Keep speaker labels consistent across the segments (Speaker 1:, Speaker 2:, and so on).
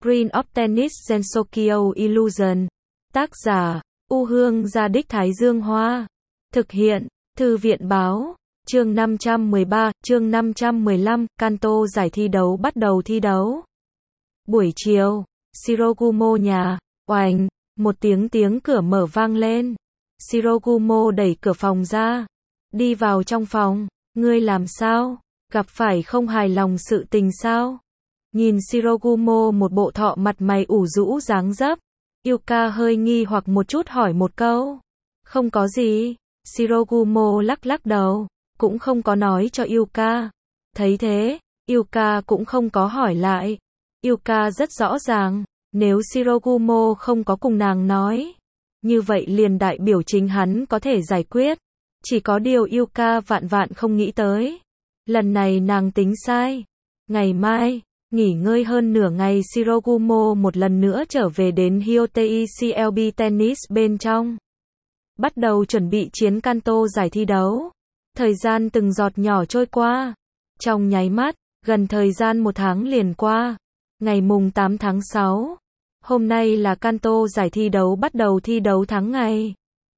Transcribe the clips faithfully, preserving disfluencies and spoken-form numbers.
Speaker 1: Screen of Tennis Gensokyo Illusion. Tác giả, U Hương Gia Đích Thái Dương Hoa. Thực hiện, Thư viện Báo. Chương năm trăm mười ba, chương năm trăm mười lăm, Kanto giải thi đấu bắt đầu thi đấu. Buổi chiều, Shirogumo nhà, oành, một tiếng tiếng cửa mở vang lên. Shirogumo đẩy cửa phòng ra, đi vào trong phòng. Ngươi làm sao? Gặp phải không hài lòng sự tình sao? Nhìn Shirogumo một bộ thọ mặt mày ủ rũ dáng dấp, Yuka hơi nghi hoặc một chút hỏi một câu. Không có gì. Shirogumo lắc lắc đầu, cũng không có nói cho Yuka. Thấy thế, Yuka cũng không có hỏi lại. Yuka rất rõ ràng, nếu Shirogumo không có cùng nàng nói, như vậy liền đại biểu chính hắn có thể giải quyết. Chỉ có điều Yuka vạn vạn không nghĩ tới. Lần này nàng tính sai. Ngày mai, nghỉ ngơi hơn nửa ngày, Shirogumo một lần nữa trở về đến Hyotei xê lờ bê Tennis bên trong. Bắt đầu chuẩn bị chiến Kanto giải thi đấu. Thời gian từng giọt nhỏ trôi qua. Trong nháy mắt, gần thời gian một tháng liền qua. Ngày mùng tám tháng sáu. Hôm nay là Kanto giải thi đấu bắt đầu thi đấu tháng ngày.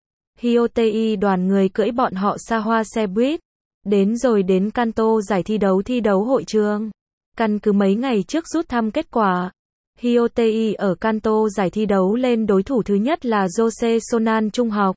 Speaker 1: Hyotei đoàn người cưỡi bọn họ xa hoa xe buýt. Đến rồi đến Kanto giải thi đấu thi đấu hội trường. Căn cứ mấy ngày trước rút thăm kết quả, Hyotei ở Kanto giải thi đấu lên đối thủ thứ nhất là Jose Sonan trung học.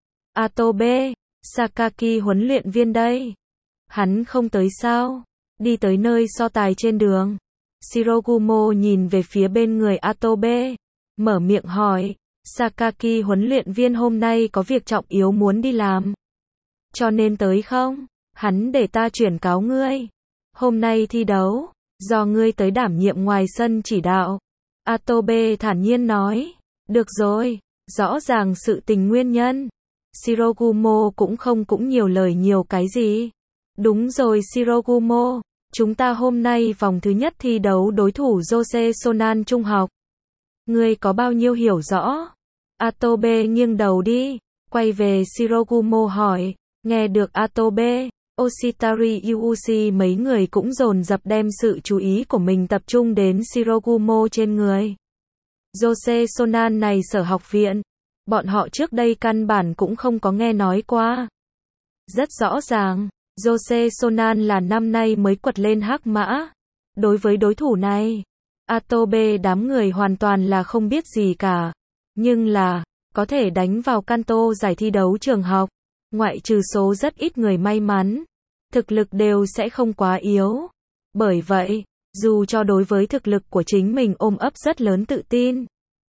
Speaker 1: Atobe, Sakaki huấn luyện viên đây. Hắn không tới sao? Đi tới nơi so tài trên đường. Shirogumo nhìn về phía bên người Atobe, mở miệng hỏi, Sakaki huấn luyện viên hôm nay có việc trọng yếu muốn đi làm, cho nên tới không? Hắn để ta chuyển cáo ngươi. Hôm nay thi đấu, do ngươi tới đảm nhiệm ngoài sân chỉ đạo. Atobe thản nhiên nói. Được rồi, rõ ràng sự tình nguyên nhân. Shirogumo cũng không cũng nhiều lời nhiều cái gì. Đúng rồi Shirogumo, chúng ta hôm nay vòng thứ nhất thi đấu đối thủ Jose Sonan trung học. Ngươi có bao nhiêu hiểu rõ? Atobe nghiêng đầu đi, quay về Shirogumo hỏi. Nghe được Atobe, Oshitari Yuuchi mấy người cũng dồn dập đem sự chú ý của mình tập trung đến Shirogumo trên người. Jose Sonan này sở học viện, bọn họ trước đây căn bản cũng không có nghe nói qua. Rất rõ ràng, Jose Sonan là năm nay mới quật lên hắc mã. Đối với đối thủ này, Atobe đám người hoàn toàn là không biết gì cả. Nhưng là, có thể đánh vào Kanto giải thi đấu trường học, ngoại trừ số rất ít người may mắn, thực lực đều sẽ không quá yếu. Bởi vậy, dù cho đối với thực lực của chính mình ôm ấp rất lớn tự tin,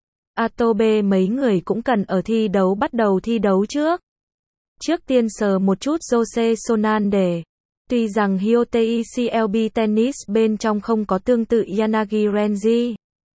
Speaker 1: Atobe mấy người cũng cần ở thi đấu bắt đầu thi đấu trước. Trước tiên sờ một chút Jose Sonan để. Tuy rằng Hyotei xê lờ bê Tennis bên trong không có tương tự Yanagi Renji,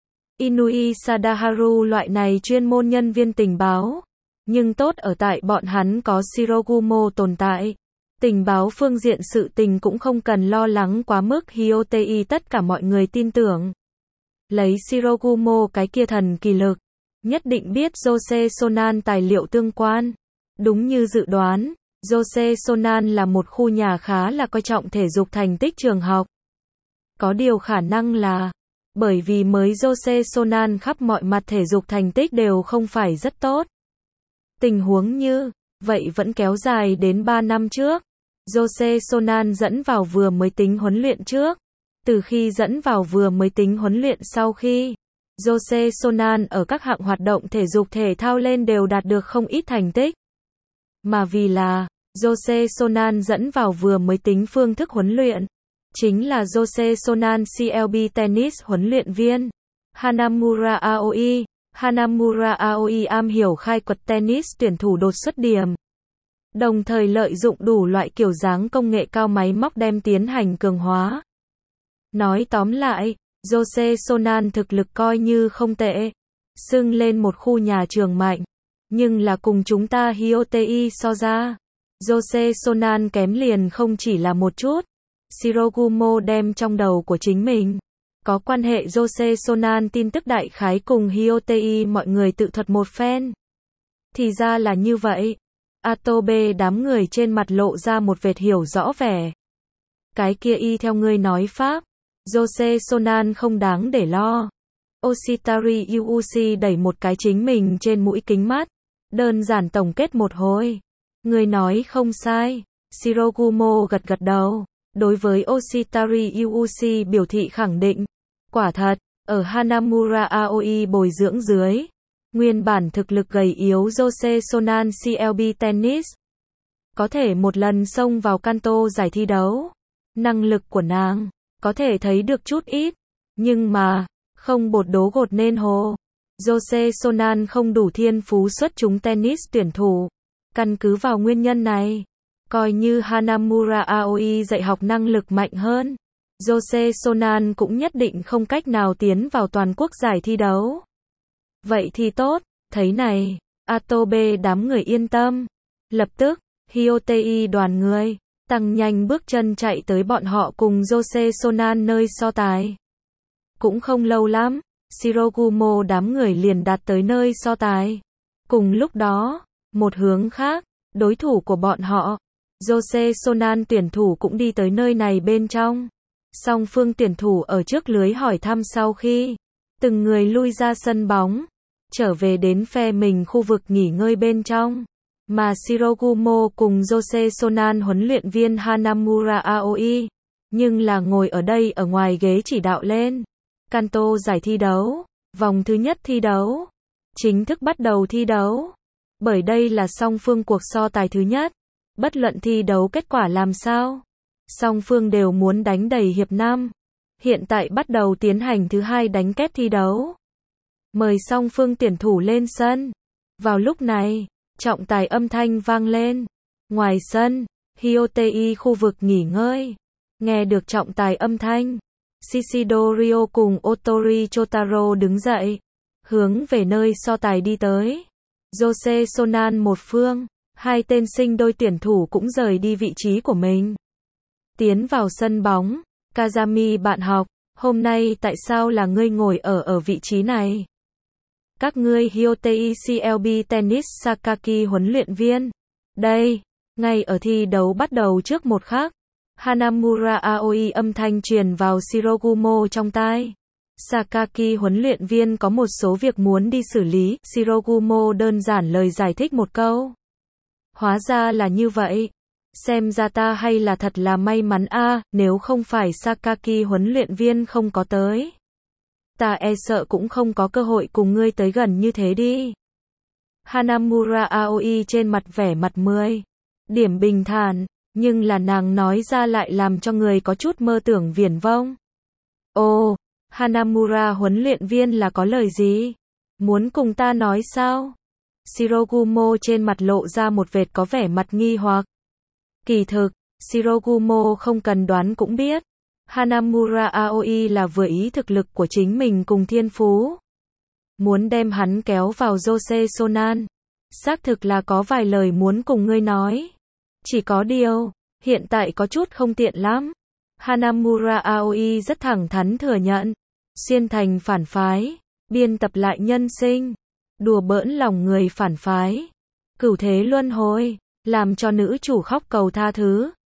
Speaker 1: Inui Sadaharu loại này chuyên môn nhân viên tình báo. Nhưng tốt ở tại bọn hắn có Shirogumo tồn tại. Tình báo phương diện sự tình cũng không cần lo lắng quá mức. Hyotei tất cả mọi người tin tưởng. Lấy Shirogumo cái kia thần kỳ lực, nhất định biết Jose Sonan tài liệu tương quan. Đúng như dự đoán, Jose Sonan là một khu nhà khá là coi trọng thể dục thành tích trường học. Có điều khả năng là, bởi vì mới Jose Sonan khắp mọi mặt thể dục thành tích đều không phải rất tốt. Tình huống như vậy vẫn kéo dài đến ba năm trước. Jose Sonan dẫn vào vừa mới tính huấn luyện trước. Từ khi dẫn vào vừa mới tính huấn luyện sau khi, Jose Sonan ở các hạng hoạt động thể dục thể thao lên đều đạt được không ít thành tích. Mà vì là, Jose Sonan dẫn vào vừa mới tính phương thức huấn luyện, chính là Jose Sonan xê lờ bê Tennis huấn luyện viên, Hanamura Aoi. Hanamura Aoi am hiểu khai quật tennis tuyển thủ đột xuất điểm, đồng thời lợi dụng đủ loại kiểu dáng công nghệ cao máy móc đem tiến hành cường hóa. Nói tóm lại, Jose Sonan thực lực coi như không tệ, xưng lên một khu nhà trường mạnh, nhưng là cùng chúng ta Hyotei so ra, Jose Sonan kém liền không chỉ là một chút. Shirogumo đem trong đầu của chính mình có quan hệ Jose Sonan tin tức đại khái cùng Hyotei mọi người tự thuật một phen. Thì ra là như vậy. Atobe đám người trên mặt lộ ra một vệt hiểu rõ vẻ. Cái kia y theo ngươi nói pháp, Jose Sonan không đáng để lo. Oshitari Yuuchi đẩy một cái chính mình trên mũi kính mắt. Đơn giản tổng kết một hồi. Người nói không sai. Shirogumo gật gật đầu. Đối với Oshitari Yuuchi biểu thị khẳng định. Quả thật, ở Hanamura Aoi bồi dưỡng dưới, nguyên bản thực lực gầy yếu Jose Sonan xê lờ bê Tennis có thể một lần xông vào Kanto giải thi đấu. Năng lực của nàng có thể thấy được chút ít, nhưng mà không bột đố gột nên hồ. Jose Sonan không đủ thiên phú xuất chúng tennis tuyển thủ. Căn cứ vào nguyên nhân này, coi như Hanamura Aoi dạy học năng lực mạnh hơn, Jose Sonan cũng nhất định không cách nào tiến vào toàn quốc giải thi đấu. Vậy thì tốt, thấy này, Atobe đám người yên tâm. Lập tức, Hyotei đoàn người tăng nhanh bước chân chạy tới bọn họ cùng Jose Sonan nơi so tài. Cũng không lâu lắm, Shirogumo đám người liền đạt tới nơi so tài. Cùng lúc đó, một hướng khác, đối thủ của bọn họ, Jose Sonan tuyển thủ cũng đi tới nơi này bên trong. Song phương tuyển thủ ở trước lưới hỏi thăm sau khi từng người lui ra sân bóng, trở về đến phe mình khu vực nghỉ ngơi bên trong. Mà Shirogumo cùng Jose Sonan huấn luyện viên Hanamura Aoi, nhưng là ngồi ở đây ở ngoài ghế chỉ đạo lên. Kanto giải thi đấu, vòng thứ nhất thi đấu, chính thức bắt đầu thi đấu. Bởi đây là song phương cuộc so tài thứ nhất, bất luận thi đấu kết quả làm sao, song phương đều muốn đánh đầy hiệp năm. Hiện tại bắt đầu tiến hành thứ hai đánh kép thi đấu. Mời song phương tuyển thủ lên sân. Vào lúc này, trọng tài âm thanh vang lên. Ngoài sân, Hyotei khu vực nghỉ ngơi. Nghe được trọng tài âm thanh, Shishido Ryo cùng Otori Chotaro đứng dậy, hướng về nơi so tài đi tới. Jose Sonan một phương, hai tên sinh đôi tuyển thủ cũng rời đi vị trí của mình. Tiến vào sân bóng, Kazami bạn học, hôm nay tại sao là ngươi ngồi ở ở vị trí này? Các ngươi Hyotei xê lờ bê Tennis Sakaki huấn luyện viên. Đây, ngay ở thi đấu bắt đầu trước một khắc, Hanamura Aoi âm thanh truyền vào Shirogumo trong tai. Sakaki huấn luyện viên có một số việc muốn đi xử lý, Shirogumo đơn giản lời giải thích một câu. Hóa ra là như vậy. Xem ra ta hay là thật là may mắn a, à, nếu không phải Sakaki huấn luyện viên không có tới, ta e sợ cũng không có cơ hội cùng ngươi tới gần như thế đi. Hanamura Aoi trên mặt vẻ mặt mười điểm bình thản, nhưng là nàng nói ra lại làm cho người có chút mơ tưởng viển vông. Ồ, Hanamura huấn luyện viên là có lời gì? Muốn cùng ta nói sao? Shirogumo trên mặt lộ ra một vệt có vẻ mặt nghi hoặc. Kỳ thực, Shirogumo không cần đoán cũng biết. Hanamura Aoi là vừa ý thực lực của chính mình cùng thiên phú. Muốn đem hắn kéo vào Jose Sonan. Xác thực là có vài lời muốn cùng ngươi nói. Chỉ có điều, hiện tại có chút không tiện lắm. Hanamura Aoi rất thẳng thắn thừa nhận. Xuyên thành phản phái, biên tập lại nhân sinh, đùa bỡn lòng người phản phái. Cửu thế luân hồi, làm cho nữ chủ khóc cầu tha thứ.